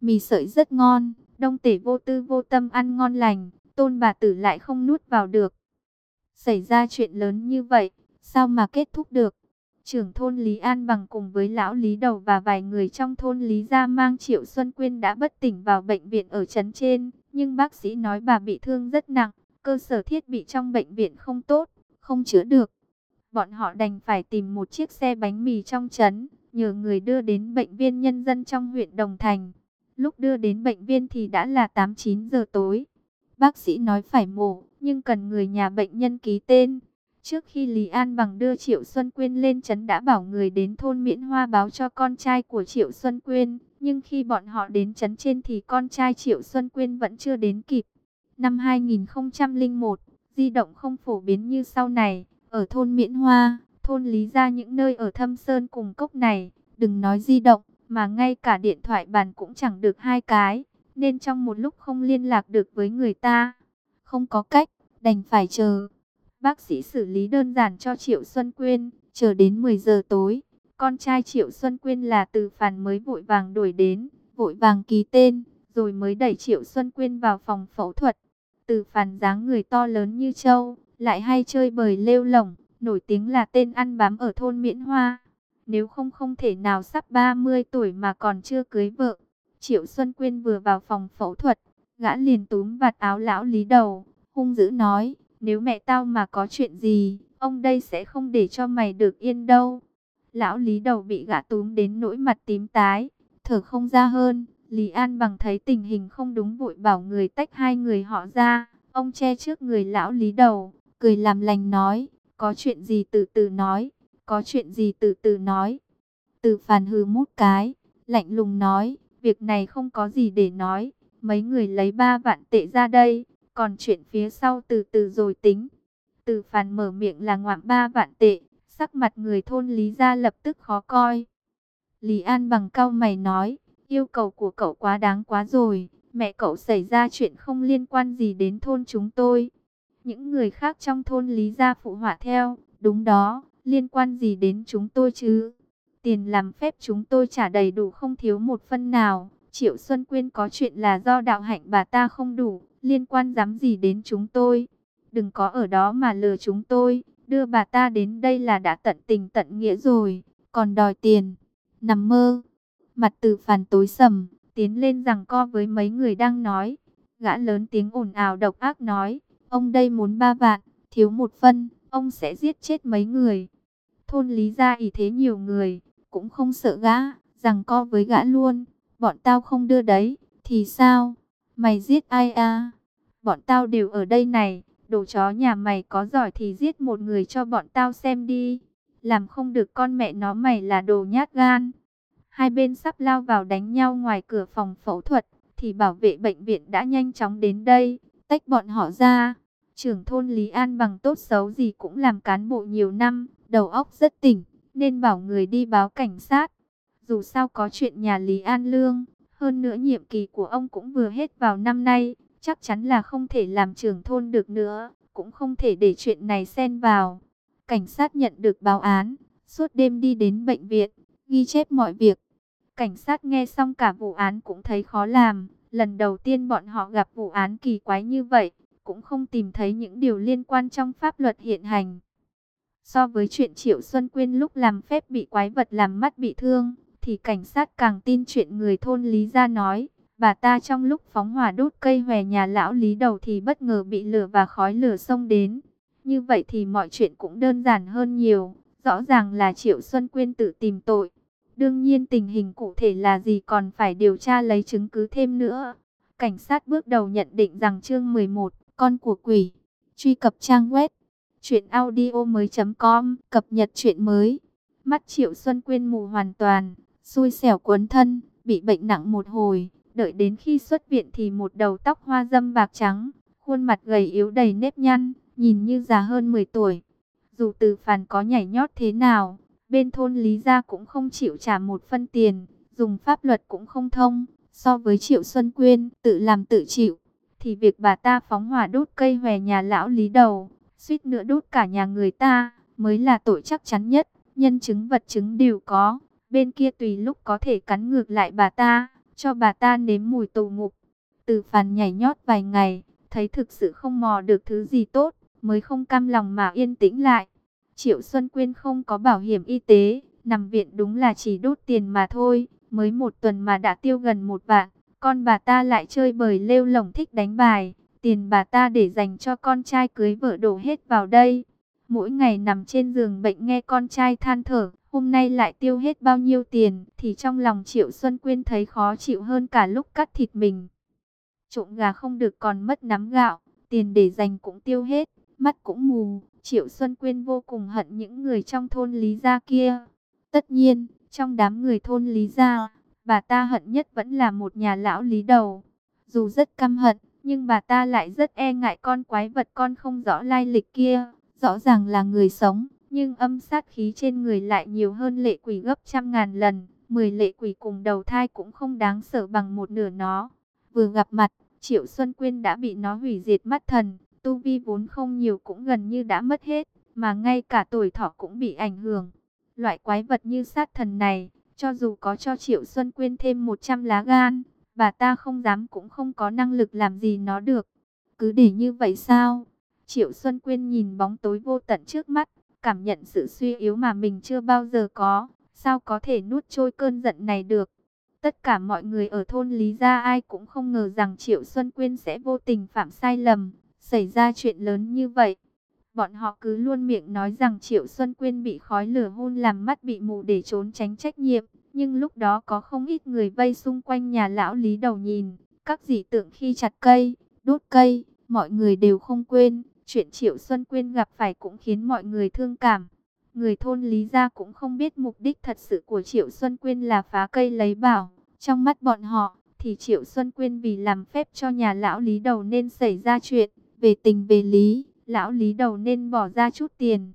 mì sợi rất ngon, Đông Tể vô tư vô tâm ăn ngon lành, Tôn bà tử lại không nuốt vào được. Xảy ra chuyện lớn như vậy, sao mà kết thúc được? Trưởng thôn Lý An Bằng cùng với lão Lý Đầu và vài người trong thôn Lý Gia mang Triệu Xuân Quyên đã bất tỉnh vào bệnh viện ở trấn trên, nhưng bác sĩ nói bà bị thương rất nặng, cơ sở thiết bị trong bệnh viện không tốt, không chữa được. Bọn họ đành phải tìm một chiếc xe bánh mì trong trấn, nhờ người đưa đến bệnh viện nhân dân trong huyện Đồng Thành. Lúc đưa đến bệnh viện thì đã là tám chín giờ tối. Bác sĩ nói phải mổ, nhưng cần người nhà bệnh nhân ký tên. Trước khi Lý An Bằng đưa Triệu Xuân Quyên lên trấn đã bảo người đến thôn Miễn Hoa báo cho con trai của Triệu Xuân Quyên. Nhưng khi bọn họ đến trấn trên thì con trai Triệu Xuân Quyên vẫn chưa đến kịp. Năm hai nghìn không trăm lẻ một, di động không phổ biến như sau này. Ở thôn Miễn Hoa, thôn Lý Gia những nơi ở thâm sơn cùng cốc này, đừng nói di động, mà ngay cả điện thoại bàn cũng chẳng được hai cái. Nên trong một lúc không liên lạc được với người ta. Không có cách, đành phải chờ. Bác sĩ xử lý đơn giản cho Triệu Xuân Quyên, chờ đến mười giờ tối. Con trai Triệu Xuân Quyên là Từ Phàn mới vội vàng đuổi đến, vội vàng ký tên, rồi mới đẩy Triệu Xuân Quyên vào phòng phẫu thuật. Từ Phàn dáng người to lớn như trâu, lại hay chơi bời lêu lổng, nổi tiếng là tên ăn bám ở thôn Miễn Hoa. Nếu không không thể nào sắp ba mươi tuổi mà còn chưa cưới vợ. Triệu Xuân Quyên vừa vào phòng phẫu thuật, gã liền túm vạt áo lão Lý Đầu, hung dữ nói, nếu mẹ tao mà có chuyện gì, ông đây sẽ không để cho mày được yên đâu. Lão Lý Đầu bị gã túm đến nỗi mặt tím tái, thở không ra hơn. Lý An Bằng thấy tình hình không đúng vội bảo người tách hai người họ ra. Ông che trước người lão Lý Đầu, cười làm lành nói, có chuyện gì từ từ nói, có chuyện gì từ từ nói. Từ Phàn hừ mút cái, lạnh lùng nói, việc này không có gì để nói, mấy người lấy ba vạn tệ ra đây, còn chuyện phía sau từ từ rồi tính. Từ Phàn mở miệng là ngoạm ba vạn tệ, sắc mặt người thôn Lý Gia lập tức khó coi. Lý An Bằng cau mày nói, yêu cầu của cậu quá đáng quá rồi, mẹ cậu xảy ra chuyện không liên quan gì đến thôn chúng tôi. Những người khác trong thôn Lý Gia phụ họa theo, đúng đó, liên quan gì đến chúng tôi chứ? Tiền làm phép chúng tôi trả đầy đủ không thiếu một phân nào. Triệu Xuân Quyên có chuyện là do đạo hạnh bà ta không đủ, liên quan dám gì đến chúng tôi. Đừng có ở đó mà lừa chúng tôi, đưa bà ta đến đây là đã tận tình tận nghĩa rồi, còn đòi tiền. Nằm mơ. Mặt Từ Phàn tối sầm, tiến lên giằng co với mấy người đang nói. Gã lớn tiếng ồn ào độc ác nói, ông đây muốn ba vạn, thiếu một phân, ông sẽ giết chết mấy người. Thôn Lý Gia ỷ thế nhiều người, cũng không sợ gã, giằng co với gã luôn. Bọn tao không đưa đấy, thì sao? Mày giết ai à? Bọn tao đều ở đây này, đồ chó nhà mày có giỏi thì giết một người cho bọn tao xem đi. Làm không được con mẹ nó mày là đồ nhát gan. Hai bên sắp lao vào đánh nhau ngoài cửa phòng phẫu thuật, thì bảo vệ bệnh viện đã nhanh chóng đến đây, tách bọn họ ra. Trưởng thôn Lý An Bằng tốt xấu gì cũng làm cán bộ nhiều năm, đầu óc rất tỉnh, nên bảo người đi báo cảnh sát. Dù sao có chuyện nhà Lý An Lương, hơn nữa nhiệm kỳ của ông cũng vừa hết vào năm nay, chắc chắn là không thể làm trưởng thôn được nữa, cũng không thể để chuyện này xen vào. Cảnh sát nhận được báo án, suốt đêm đi đến bệnh viện, ghi chép mọi việc. Cảnh sát nghe xong cả vụ án cũng thấy khó làm, lần đầu tiên bọn họ gặp vụ án kỳ quái như vậy, cũng không tìm thấy những điều liên quan trong pháp luật hiện hành. So với chuyện Triệu Xuân Quyên lúc làm phép bị quái vật làm mắt bị thương, thì cảnh sát càng tin chuyện người thôn Lý Gia nói. Bà ta trong lúc phóng hỏa đốt cây hòe nhà lão Lý Đầu thì bất ngờ bị lửa và khói lửa xông đến. Như vậy thì mọi chuyện cũng đơn giản hơn nhiều. Rõ ràng là Triệu Xuân Quyên tự tìm tội. Đương nhiên tình hình cụ thể là gì còn phải điều tra lấy chứng cứ thêm nữa. Cảnh sát bước đầu nhận định rằng chương mười một, con của quỷ. Truy cập trang web truyện audio mới chấm com, cập nhật truyện mới. Mắt Triệu Xuân Quyên mù hoàn toàn, xui xẻo cuốn thân, bị bệnh nặng một hồi. Đợi đến khi xuất viện thì một đầu tóc hoa râm bạc trắng, khuôn mặt gầy yếu đầy nếp nhăn, nhìn như già hơn mười tuổi. Dù Từ Phàn có nhảy nhót thế nào, bên thôn Lý Gia cũng không chịu trả một phân tiền, dùng pháp luật cũng không thông. So với Triệu Xuân Quyên tự làm tự chịu, thì việc bà ta phóng hỏa đốt cây hòe nhà lão Lý Đầu, suýt nữa đốt cả nhà người ta, mới là tội chắc chắn nhất. Nhân chứng vật chứng đều có, bên kia tùy lúc có thể cắn ngược lại bà ta. cho bà ta nếm mùi tù ngục. Từ Phàn nhảy nhót vài ngày, thấy thực sự không mò được thứ gì tốt, mới không cam lòng mà yên tĩnh lại. Triệu Xuân Quyên không có bảo hiểm y tế, nằm viện đúng là chỉ đốt tiền mà thôi, mới một tuần mà đã tiêu gần một vạn. Con bà ta lại chơi bời lêu lổng thích đánh bài, tiền bà ta để dành cho con trai cưới vợ đổ hết vào đây. Mỗi ngày nằm trên giường bệnh nghe con trai than thở, hôm nay lại tiêu hết bao nhiêu tiền, thì trong lòng Triệu Xuân Quyên thấy khó chịu hơn cả lúc cắt thịt mình. Trộm gà không được còn mất nắm gạo, tiền để dành cũng tiêu hết, mắt cũng mù. Triệu Xuân Quyên vô cùng hận những người trong thôn Lý Gia kia. Tất nhiên, trong đám người thôn Lý Gia, bà ta hận nhất vẫn là một nhà lão Lý Đầu. Dù rất căm hận, nhưng bà ta lại rất e ngại con quái vật con không rõ lai lịch kia. Rõ ràng là người sống, nhưng âm sát khí trên người lại nhiều hơn lệ quỷ gấp trăm ngàn lần. Mười lệ quỷ cùng đầu thai cũng không đáng sợ bằng một nửa nó. Vừa gặp mặt, Triệu Xuân Quyên đã bị nó hủy diệt mắt thần. Tu vi vốn không nhiều cũng gần như đã mất hết, mà ngay cả tuổi thọ cũng bị ảnh hưởng. Loại quái vật như sát thần này, cho dù có cho Triệu Xuân Quyên thêm một trăm lá gan, bà ta không dám cũng không có năng lực làm gì nó được. Cứ để như vậy sao? Triệu Xuân Quyên nhìn bóng tối vô tận trước mắt, cảm nhận sự suy yếu mà mình chưa bao giờ có. Sao có thể nuốt trôi cơn giận này được? Tất cả mọi người ở thôn Lý Gia ai cũng không ngờ rằng Triệu Xuân Quyên sẽ vô tình phạm sai lầm, xảy ra chuyện lớn như vậy. Bọn họ cứ luôn miệng nói rằng Triệu Xuân Quyên bị khói lửa hôn làm mắt bị mù để trốn tránh trách nhiệm. Nhưng lúc đó có không ít người vây xung quanh nhà lão Lý Đầu nhìn, các dị tượng khi chặt cây, đốt cây, mọi người đều không quên. Chuyện Triệu Xuân Quyên gặp phải cũng khiến mọi người thương cảm. Người thôn Lý Gia cũng không biết mục đích thật sự của Triệu Xuân Quyên là phá cây lấy bảo. Trong mắt bọn họ, thì Triệu Xuân Quyên vì làm phép cho nhà lão Lý Đầu nên xảy ra chuyện. Về tình về lý, lão Lý Đầu nên bỏ ra chút tiền.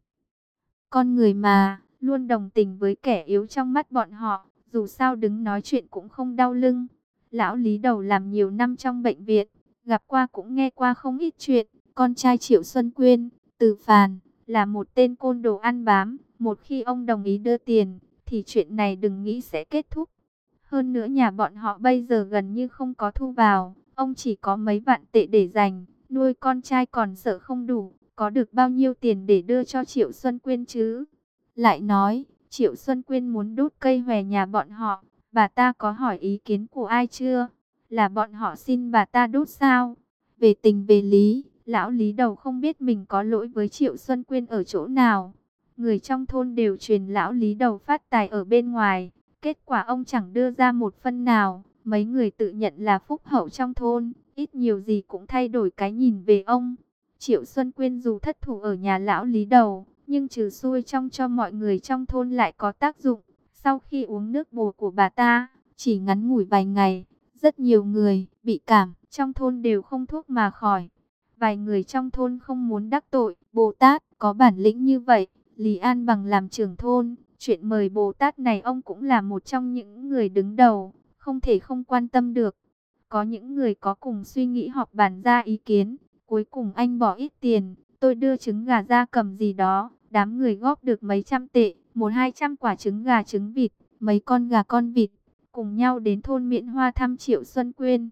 Con người mà, luôn đồng tình với kẻ yếu trong mắt bọn họ, dù sao đứng nói chuyện cũng không đau lưng. Lão Lý Đầu làm nhiều năm trong bệnh viện, gặp qua cũng nghe qua không ít chuyện. Con trai Triệu Xuân Quyên, Từ Phàn, là một tên côn đồ ăn bám. Một khi ông đồng ý đưa tiền, thì chuyện này đừng nghĩ sẽ kết thúc. Hơn nữa nhà bọn họ bây giờ gần như không có thu vào, ông chỉ có mấy vạn tệ để dành, nuôi con trai còn sợ không đủ, có được bao nhiêu tiền để đưa cho Triệu Xuân Quyên chứ? Lại nói, Triệu Xuân Quyên muốn đốt cây hòe nhà bọn họ, bà ta có hỏi ý kiến của ai chưa? Là bọn họ xin bà ta đốt sao? Về tình về lý, lão Lý Đầu không biết mình có lỗi với Triệu Xuân Quyên ở chỗ nào. Người trong thôn đều truyền lão Lý Đầu phát tài ở bên ngoài. Kết quả ông chẳng đưa ra một phân nào. Mấy người tự nhận là phúc hậu trong thôn, ít nhiều gì cũng thay đổi cái nhìn về ông. Triệu Xuân Quyên dù thất thủ ở nhà lão Lý Đầu, nhưng trừ xui trong cho mọi người trong thôn lại có tác dụng. Sau khi uống nước bồ của bà ta, chỉ ngắn ngủi vài ngày, rất nhiều người bị cảm trong thôn đều không thuốc mà khỏi. Vài người trong thôn không muốn đắc tội Bồ Tát có bản lĩnh như vậy. Lý An Bằng làm trưởng thôn, chuyện mời Bồ Tát này ông cũng là một trong những người đứng đầu, không thể không quan tâm được. Có những người có cùng suy nghĩ họp bàn ra ý kiến, cuối cùng anh bỏ ít tiền, tôi đưa trứng gà ra cầm gì đó, đám người góp được mấy trăm tệ, một hai trăm quả trứng gà trứng vịt, mấy con gà con vịt, cùng nhau đến thôn Miễn Hoa thăm Triệu Xuân Quyên.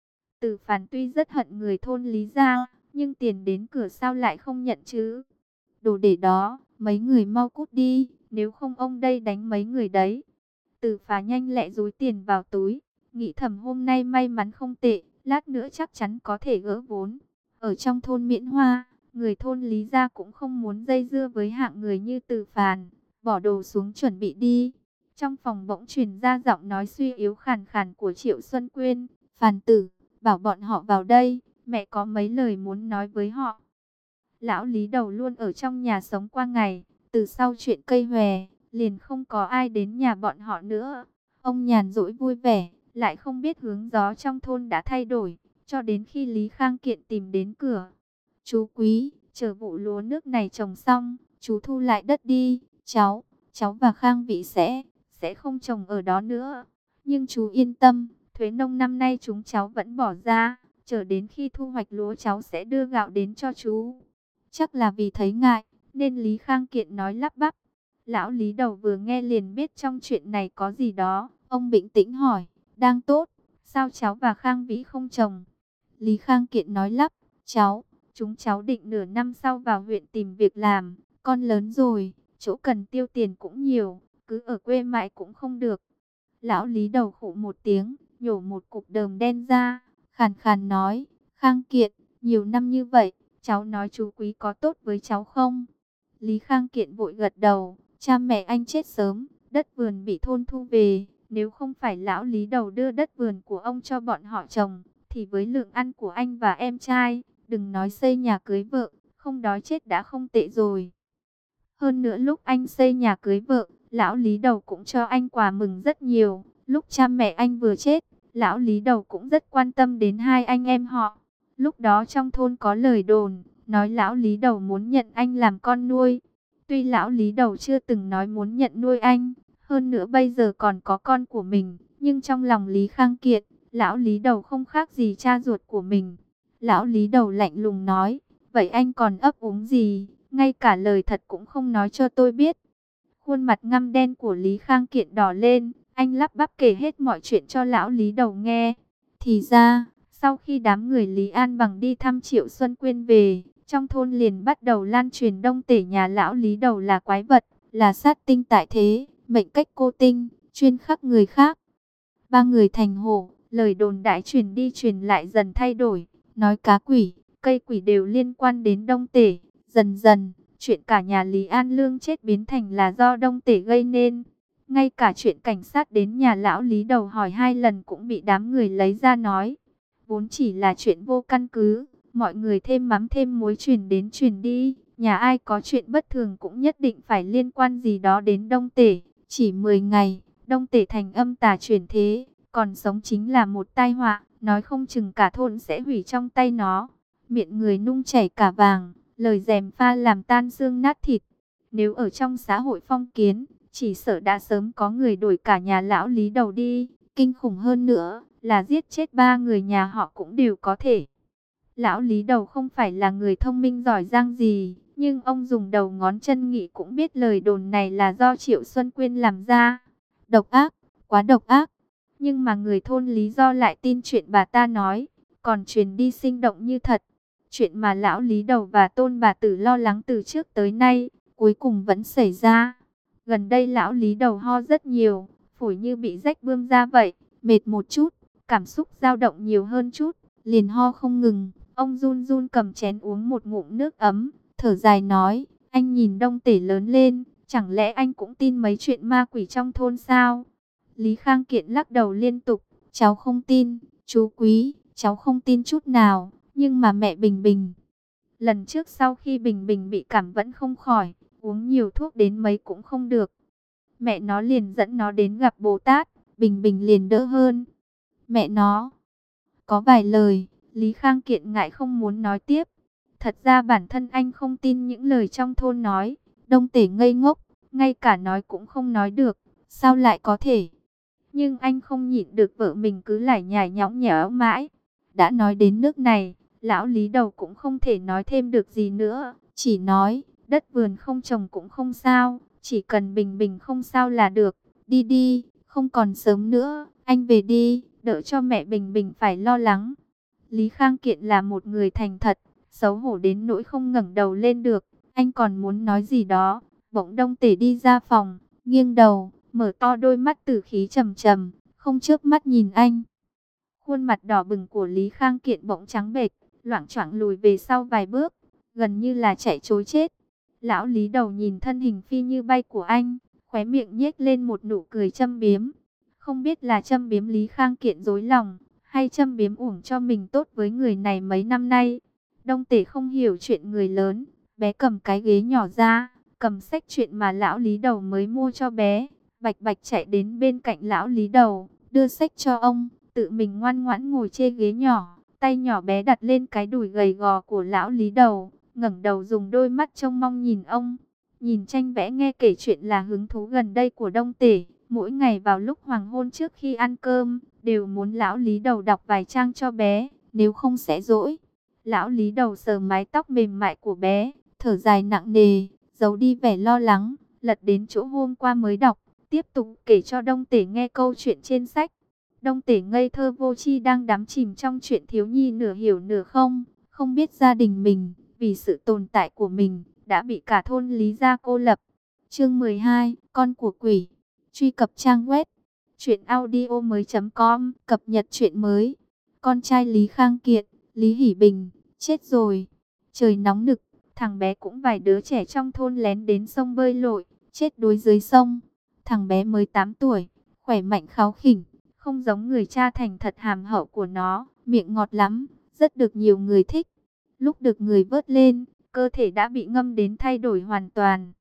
Từ Phàn tuy rất hận người thôn Lý Gia, nhưng tiền đến cửa sao lại không nhận chứ? Đồ để đó, mấy người mau cút đi, nếu không ông đây đánh mấy người đấy. Từ Phà nhanh lẹ dúi tiền vào túi, nghĩ thầm hôm nay may mắn không tệ, lát nữa chắc chắn có thể gỡ vốn. Ở trong thôn Miễn Hoa, người thôn Lý Gia cũng không muốn dây dưa với hạng người như Từ Phàn, bỏ đồ xuống chuẩn bị đi. Trong phòng bỗng truyền ra giọng nói suy yếu khàn khàn của Triệu Xuân Quyên, "Phàn tử, bảo bọn họ vào đây, mẹ có mấy lời muốn nói với họ." Lão Lý Đầu luôn ở trong nhà sống qua ngày, từ sau chuyện cây hòe, liền không có ai đến nhà bọn họ nữa. Ông nhàn rỗi vui vẻ, lại không biết hướng gió trong thôn đã thay đổi, cho đến khi Lý Khang Kiện tìm đến cửa. "Chú Quý, chờ vụ lúa nước này trồng xong, chú thu lại đất đi, cháu, cháu và Khang Vĩ sẽ, sẽ không trồng ở đó nữa. Nhưng chú yên tâm, thuế nông năm nay chúng cháu vẫn bỏ ra, chờ đến khi thu hoạch lúa cháu sẽ đưa gạo đến cho chú." Chắc là vì thấy ngại, nên Lý Khang Kiện nói lắp bắp. Lão Lý Đầu vừa nghe liền biết trong chuyện này có gì đó, ông bình tĩnh hỏi, "Đang tốt, sao cháu và Khang Vĩ không chồng? Lý Khang Kiện nói lắp, cháu, chúng cháu định nửa năm sau vào huyện tìm việc làm, con lớn rồi, chỗ cần tiêu tiền cũng nhiều, cứ ở quê mãi cũng không được. Lão Lý đầu khụ một tiếng, nhổ một cục đờm đen ra, khàn khàn nói, Khang Kiện, nhiều năm như vậy, cháu nói chú Quý có tốt với cháu không? Lý Khang Kiện vội gật đầu, cha mẹ anh chết sớm, đất vườn bị thôn thu về, nếu không phải lão Lý đầu đưa đất vườn của ông cho bọn họ trồng, thì với lượng ăn của anh và em trai, đừng nói xây nhà cưới vợ, không đói chết đã không tệ rồi. Hơn nữa lúc anh xây nhà cưới vợ, lão Lý đầu cũng cho anh quà mừng rất nhiều. Lúc cha mẹ anh vừa chết, lão Lý đầu cũng rất quan tâm đến hai anh em họ. Lúc đó trong thôn có lời đồn, nói lão Lý đầu muốn nhận anh làm con nuôi. Tuy lão Lý đầu chưa từng nói muốn nhận nuôi anh, hơn nữa bây giờ còn có con của mình, nhưng trong lòng Lý Khang Kiện, lão Lý đầu không khác gì cha ruột của mình. Lão Lý đầu lạnh lùng nói, vậy anh còn ấp úng gì, ngay cả lời thật cũng không nói cho tôi biết. Khuôn mặt ngăm đen của Lý Khang Kiện đỏ lên, anh lắp bắp kể hết mọi chuyện cho lão Lý đầu nghe. Thì ra, sau khi đám người Lý An Bằng đi thăm Triệu Xuân Quyên về, trong thôn liền bắt đầu lan truyền đông tể nhà lão Lý đầu là quái vật, là sát tinh tại thế, mệnh cách cô tinh, chuyên khắc người khác. Ba người thành hổ, lời đồn đại truyền đi truyền lại dần thay đổi, nói cá quỷ, cây quỷ đều liên quan đến đông tể. Dần dần, chuyện cả nhà Lý An Lương chết biến thành là do đông tể gây nên. Ngay cả chuyện cảnh sát đến nhà lão Lý đầu hỏi hai lần cũng bị đám người lấy ra nói. Vốn chỉ là chuyện vô căn cứ, mọi người thêm mắm thêm muối truyền đến truyền đi. Nhà ai có chuyện bất thường cũng nhất định phải liên quan gì đó đến đông tể. Chỉ mười ngày, đông tể thành âm tà chuyển thế, còn sống chính là một tai họa, nói không chừng cả thôn sẽ hủy trong tay nó. Miệng người nung chảy cả vàng, lời gièm pha làm tan xương nát thịt. Nếu ở trong xã hội phong kiến, chỉ sợ đã sớm có người đổi cả nhà lão Lý đầu đi. Kinh khủng hơn nữa, là giết chết ba người nhà họ cũng đều có thể. Lão Lý đầu không phải là người thông minh giỏi giang gì, nhưng ông dùng đầu ngón chân nghĩ cũng biết lời đồn này là do Triệu Xuân Quyên làm ra. Độc ác, quá độc ác. Nhưng mà người thôn Lý do lại tin chuyện bà ta nói, còn truyền đi sinh động như thật. Chuyện mà lão Lý đầu và tôn bà tử lo lắng từ trước tới nay, cuối cùng vẫn xảy ra. Gần đây lão Lý đầu ho rất nhiều, phổi như bị rách bươm ra vậy, mệt một chút, cảm xúc dao động nhiều hơn chút, liền ho không ngừng. Ông run run cầm chén uống một ngụm nước ấm, thở dài nói, anh nhìn đông tể lớn lên, chẳng lẽ anh cũng tin mấy chuyện ma quỷ trong thôn sao? Lý Khang Kiện lắc đầu liên tục, cháu không tin, chú Quý, cháu không tin chút nào. Nhưng mà mẹ Bình Bình, lần trước sau khi Bình Bình bị cảm vẫn không khỏi, uống nhiều thuốc đến mấy cũng không được. Mẹ nó liền dẫn nó đến gặp Bồ Tát, Bình Bình liền đỡ hơn. Mẹ nó, có vài lời, Lý Khang Kiện ngại không muốn nói tiếp. Thật ra bản thân anh không tin những lời trong thôn nói, đông tể ngây ngốc, ngay cả nói cũng không nói được, sao lại có thể. Nhưng anh không nhịn được vợ mình cứ lải nhải nhõng nhẽo mãi. Đã nói đến nước này, lão Lý đầu cũng không thể nói thêm được gì nữa, chỉ nói, đất vườn không trồng cũng không sao, chỉ cần Bình Bình không sao là được, đi đi, không còn sớm nữa, anh về đi, đỡ cho mẹ Bình Bình phải lo lắng. Lý Khang Kiện là một người thành thật, xấu hổ đến nỗi không ngẩng đầu lên được, anh còn muốn nói gì đó, bỗng đông tể đi ra phòng, nghiêng đầu, mở to đôi mắt tử khí trầm trầm, không chớp mắt nhìn anh. Khuôn mặt đỏ bừng của Lý Khang Kiện bỗng trắng bệch, loạng choạng lùi về sau vài bước, gần như là chạy trối chết. Lão Lý đầu nhìn thân hình phi như bay của anh, khóe miệng nhếch lên một nụ cười châm biếm. Không biết là châm biếm Lý Khang Kiện dối lòng, hay châm biếm uổng cho mình tốt với người này mấy năm nay. Đông tể không hiểu chuyện người lớn, bé cầm cái ghế nhỏ ra, cầm sách chuyện mà lão Lý đầu mới mua cho bé, bạch bạch chạy đến bên cạnh lão Lý đầu, đưa sách cho ông. Tự mình ngoan ngoãn ngồi trên ghế nhỏ, tay nhỏ bé đặt lên cái đùi gầy gò của lão Lý đầu, ngẩng đầu dùng đôi mắt trông mong nhìn ông. Nhìn tranh vẽ nghe kể chuyện là hứng thú gần đây của đông tể, mỗi ngày vào lúc hoàng hôn trước khi ăn cơm, đều muốn lão Lý đầu đọc vài trang cho bé, nếu không sẽ dỗi. Lão Lý đầu sờ mái tóc mềm mại của bé, thở dài nặng nề, giấu đi vẻ lo lắng, lật đến chỗ hôm qua mới đọc, tiếp tục kể cho đông tể nghe câu chuyện trên sách. Đông Tể ngây thơ vô tri đang đắm chìm trong chuyện thiếu nhi nửa hiểu nửa không, không biết gia đình mình, vì sự tồn tại của mình, đã bị cả thôn Lý gia cô lập. Chương mười hai, con của quỷ. Truy cập trang web truyện audio mới chấm com, cập nhật truyện mới. Con trai Lý Khang Kiện, Lý Hỷ Bình, chết rồi. Trời nóng nực, thằng bé cũng vài đứa trẻ trong thôn lén đến sông bơi lội, chết đuối dưới sông. Thằng bé mới tám tuổi, khỏe mạnh kháu khỉnh, không giống người cha thành thật hàm hậu của nó, miệng ngọt lắm, rất được nhiều người thích. Lúc được người vớt lên, cơ thể đã bị ngâm đến thay đổi hoàn toàn.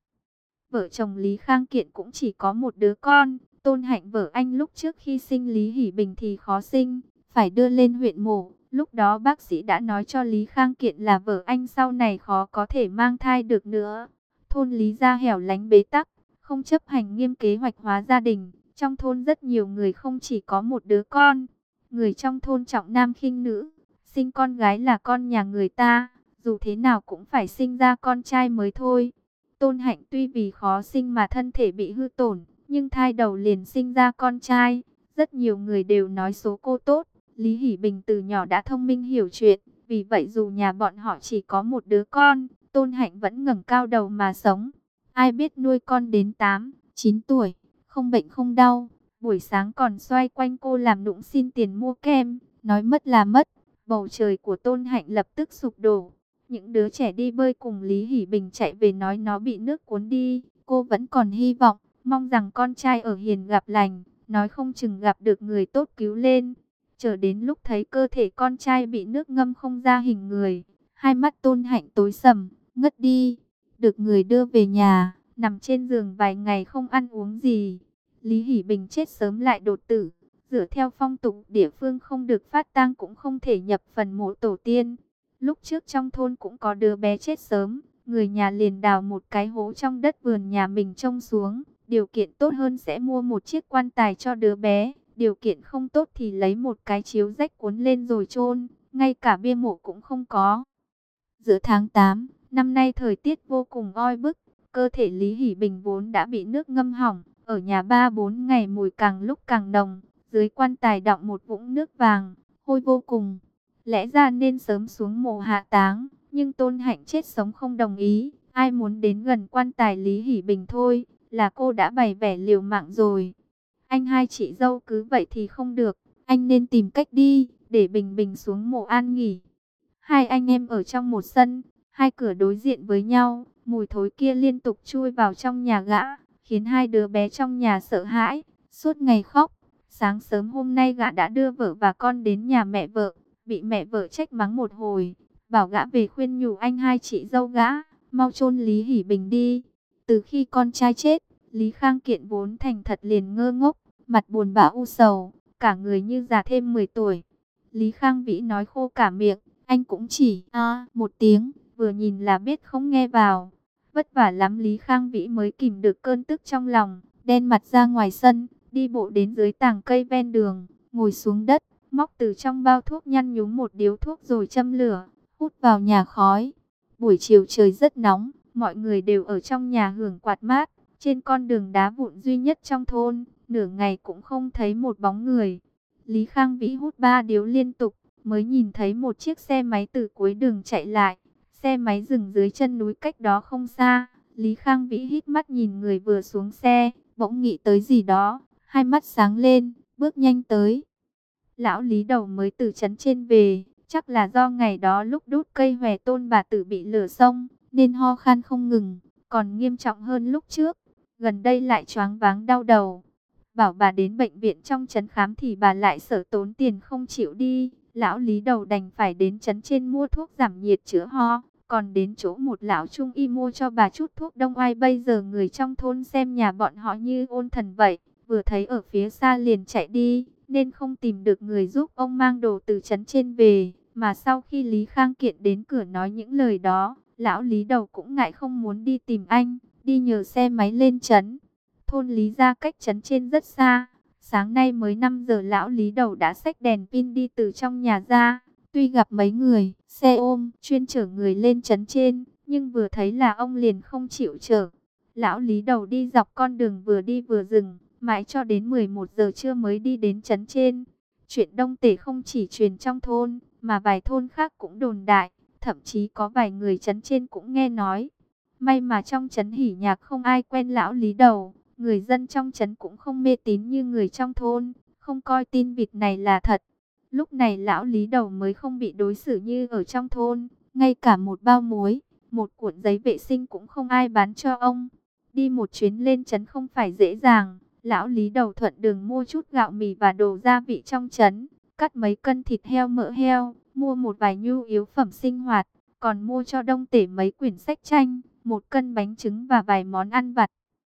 Vợ chồng Lý Khang Kiện cũng chỉ có một đứa con, Tôn Hạnh vợ anh lúc trước khi sinh Lý Hỷ Bình thì khó sinh, phải đưa lên huyện mổ. Lúc đó bác sĩ đã nói cho Lý Khang Kiện là vợ anh sau này khó có thể mang thai được nữa. Thôn Lý gia hẻo lánh bế tắc, không chấp hành nghiêm kế hoạch hóa gia đình. Trong thôn rất nhiều người không chỉ có một đứa con. Người trong thôn trọng nam khinh nữ, sinh con gái là con nhà người ta, dù thế nào cũng phải sinh ra con trai mới thôi. Tôn Hạnh tuy vì khó sinh mà thân thể bị hư tổn, nhưng thai đầu liền sinh ra con trai. Rất nhiều người đều nói số cô tốt. Lý Hỷ Bình từ nhỏ đã thông minh hiểu chuyện, vì vậy dù nhà bọn họ chỉ có một đứa con, Tôn Hạnh vẫn ngẩng cao đầu mà sống. Ai biết nuôi con đến tám, chín tuổi, không bệnh không đau, buổi sáng còn xoay quanh cô làm nũng xin tiền mua kem, nói mất là mất. Bầu trời của Tôn Hạnh lập tức sụp đổ. Những đứa trẻ đi bơi cùng Lý Hỷ Bình chạy về nói nó bị nước cuốn đi. Cô vẫn còn hy vọng, mong rằng con trai ở hiền gặp lành, nói không chừng gặp được người tốt cứu lên. Chờ đến lúc thấy cơ thể con trai bị nước ngâm không ra hình người, hai mắt Tôn Hạnh tối sầm, ngất đi. Được người đưa về nhà, nằm trên giường vài ngày không ăn uống gì. Lý Hỷ Bình chết sớm lại đột tử. Dựa theo phong tục địa phương không được phát tang cũng không thể nhập phần mộ tổ tiên. Lúc trước trong thôn cũng có đứa bé chết sớm, người nhà liền đào một cái hố trong đất vườn nhà mình trông xuống. Điều kiện tốt hơn sẽ mua một chiếc quan tài cho đứa bé, điều kiện không tốt thì lấy một cái chiếu rách cuốn lên rồi chôn, ngay cả bia mộ cũng không có. Giữa tháng tám, năm nay thời tiết vô cùng oi bức, cơ thể Lý Hỷ Bình vốn đã bị nước ngâm hỏng, ở nhà ba bốn ngày mùi càng lúc càng nồng, dưới quan tài đọng một vũng nước vàng, hôi vô cùng. Lẽ ra nên sớm xuống mộ hạ táng, nhưng Tôn Hạnh chết sống không đồng ý, ai muốn đến gần quan tài Lý Hỷ Bình thôi, là cô đã bày vẻ liều mạng rồi. Anh hai chị dâu cứ vậy thì không được, anh nên tìm cách đi, để Bình Bình xuống mộ an nghỉ. Hai anh em ở trong một sân, hai cửa đối diện với nhau, mùi thối kia liên tục chui vào trong nhà gã, khiến hai đứa bé trong nhà sợ hãi, suốt ngày khóc. Sáng sớm hôm nay gã đã đưa vợ và con đến nhà mẹ vợ, bị mẹ vợ trách mắng một hồi, bảo gã về khuyên nhủ anh hai chị dâu gã, mau chôn Lý Hỷ Bình đi. Từ khi con trai chết, Lý Khang Kiện vốn thành thật liền ngơ ngốc, mặt buồn bã u sầu, cả người như già thêm mười tuổi. Lý Khang Vĩ nói khô cả miệng, anh cũng chỉ a một tiếng, vừa nhìn là biết không nghe vào. Vất vả lắm Lý Khang Vĩ mới kìm được cơn tức trong lòng, đen mặt ra ngoài sân, đi bộ đến dưới tàng cây ven đường, ngồi xuống đất, móc từ trong bao thuốc nhăn nhúm một điếu thuốc rồi châm lửa, hút vào nhà khói. Buổi chiều trời rất nóng, mọi người đều ở trong nhà hưởng quạt mát, trên con đường đá vụn duy nhất trong thôn, nửa ngày cũng không thấy một bóng người. Lý Khang Vĩ hút ba điếu liên tục, mới nhìn thấy một chiếc xe máy từ cuối đường chạy lại. Xe máy dừng dưới chân núi cách đó không xa. Lý Khang Vĩ hít mắt nhìn người vừa xuống xe, bỗng nghĩ tới gì đó, hai mắt sáng lên, bước nhanh tới. Lão Lý đầu mới từ trấn trên về, chắc là do ngày đó lúc đốt cây hòe Tôn bà tử bị lửa xông, nên ho khan không ngừng, còn nghiêm trọng hơn lúc trước. Gần đây lại choáng váng đau đầu. Bảo bà đến bệnh viện trong trấn khám thì bà lại sợ tốn tiền không chịu đi. Lão Lý đầu đành phải đến trấn trên mua thuốc giảm nhiệt chữa ho. Còn đến chỗ một lão trung y mua cho bà chút thuốc đông oai. Bây giờ người trong thôn xem nhà bọn họ như ôn thần vậy, vừa thấy ở phía xa liền chạy đi, nên không tìm được người giúp ông mang đồ từ trấn trên về. Mà sau khi Lý Khang Kiện đến cửa nói những lời đó, lão Lý đầu cũng ngại không muốn đi tìm anh, đi nhờ xe máy lên trấn. Thôn Lý gia cách trấn trên rất xa. Sáng nay mới năm giờ lão Lý đầu đã xách đèn pin đi từ trong nhà ra. Tuy gặp mấy người, xe ôm, chuyên chở người lên trấn trên, nhưng vừa thấy là ông liền không chịu chở. Lão Lý đầu đi dọc con đường vừa đi vừa dừng, mãi cho đến mười một giờ trưa mới đi đến trấn trên. Chuyện Đông Tể không chỉ truyền trong thôn, mà vài thôn khác cũng đồn đại, thậm chí có vài người trấn trên cũng nghe nói. May mà trong trấn Hỉ Nhạc không ai quen lão Lý Đầu, người dân trong trấn cũng không mê tín như người trong thôn, không coi tin vịt này là thật. Lúc này lão Lý Đầu mới không bị đối xử như ở trong thôn, ngay cả một bao muối, một cuộn giấy vệ sinh cũng không ai bán cho ông. Đi một chuyến lên trấn không phải dễ dàng, lão Lý Đầu thuận đường mua chút gạo mì và đồ gia vị trong trấn, cắt mấy cân thịt heo mỡ heo, mua một vài nhu yếu phẩm sinh hoạt, còn mua cho Đông Tể mấy quyển sách tranh, một cân bánh trứng và vài món ăn vặt.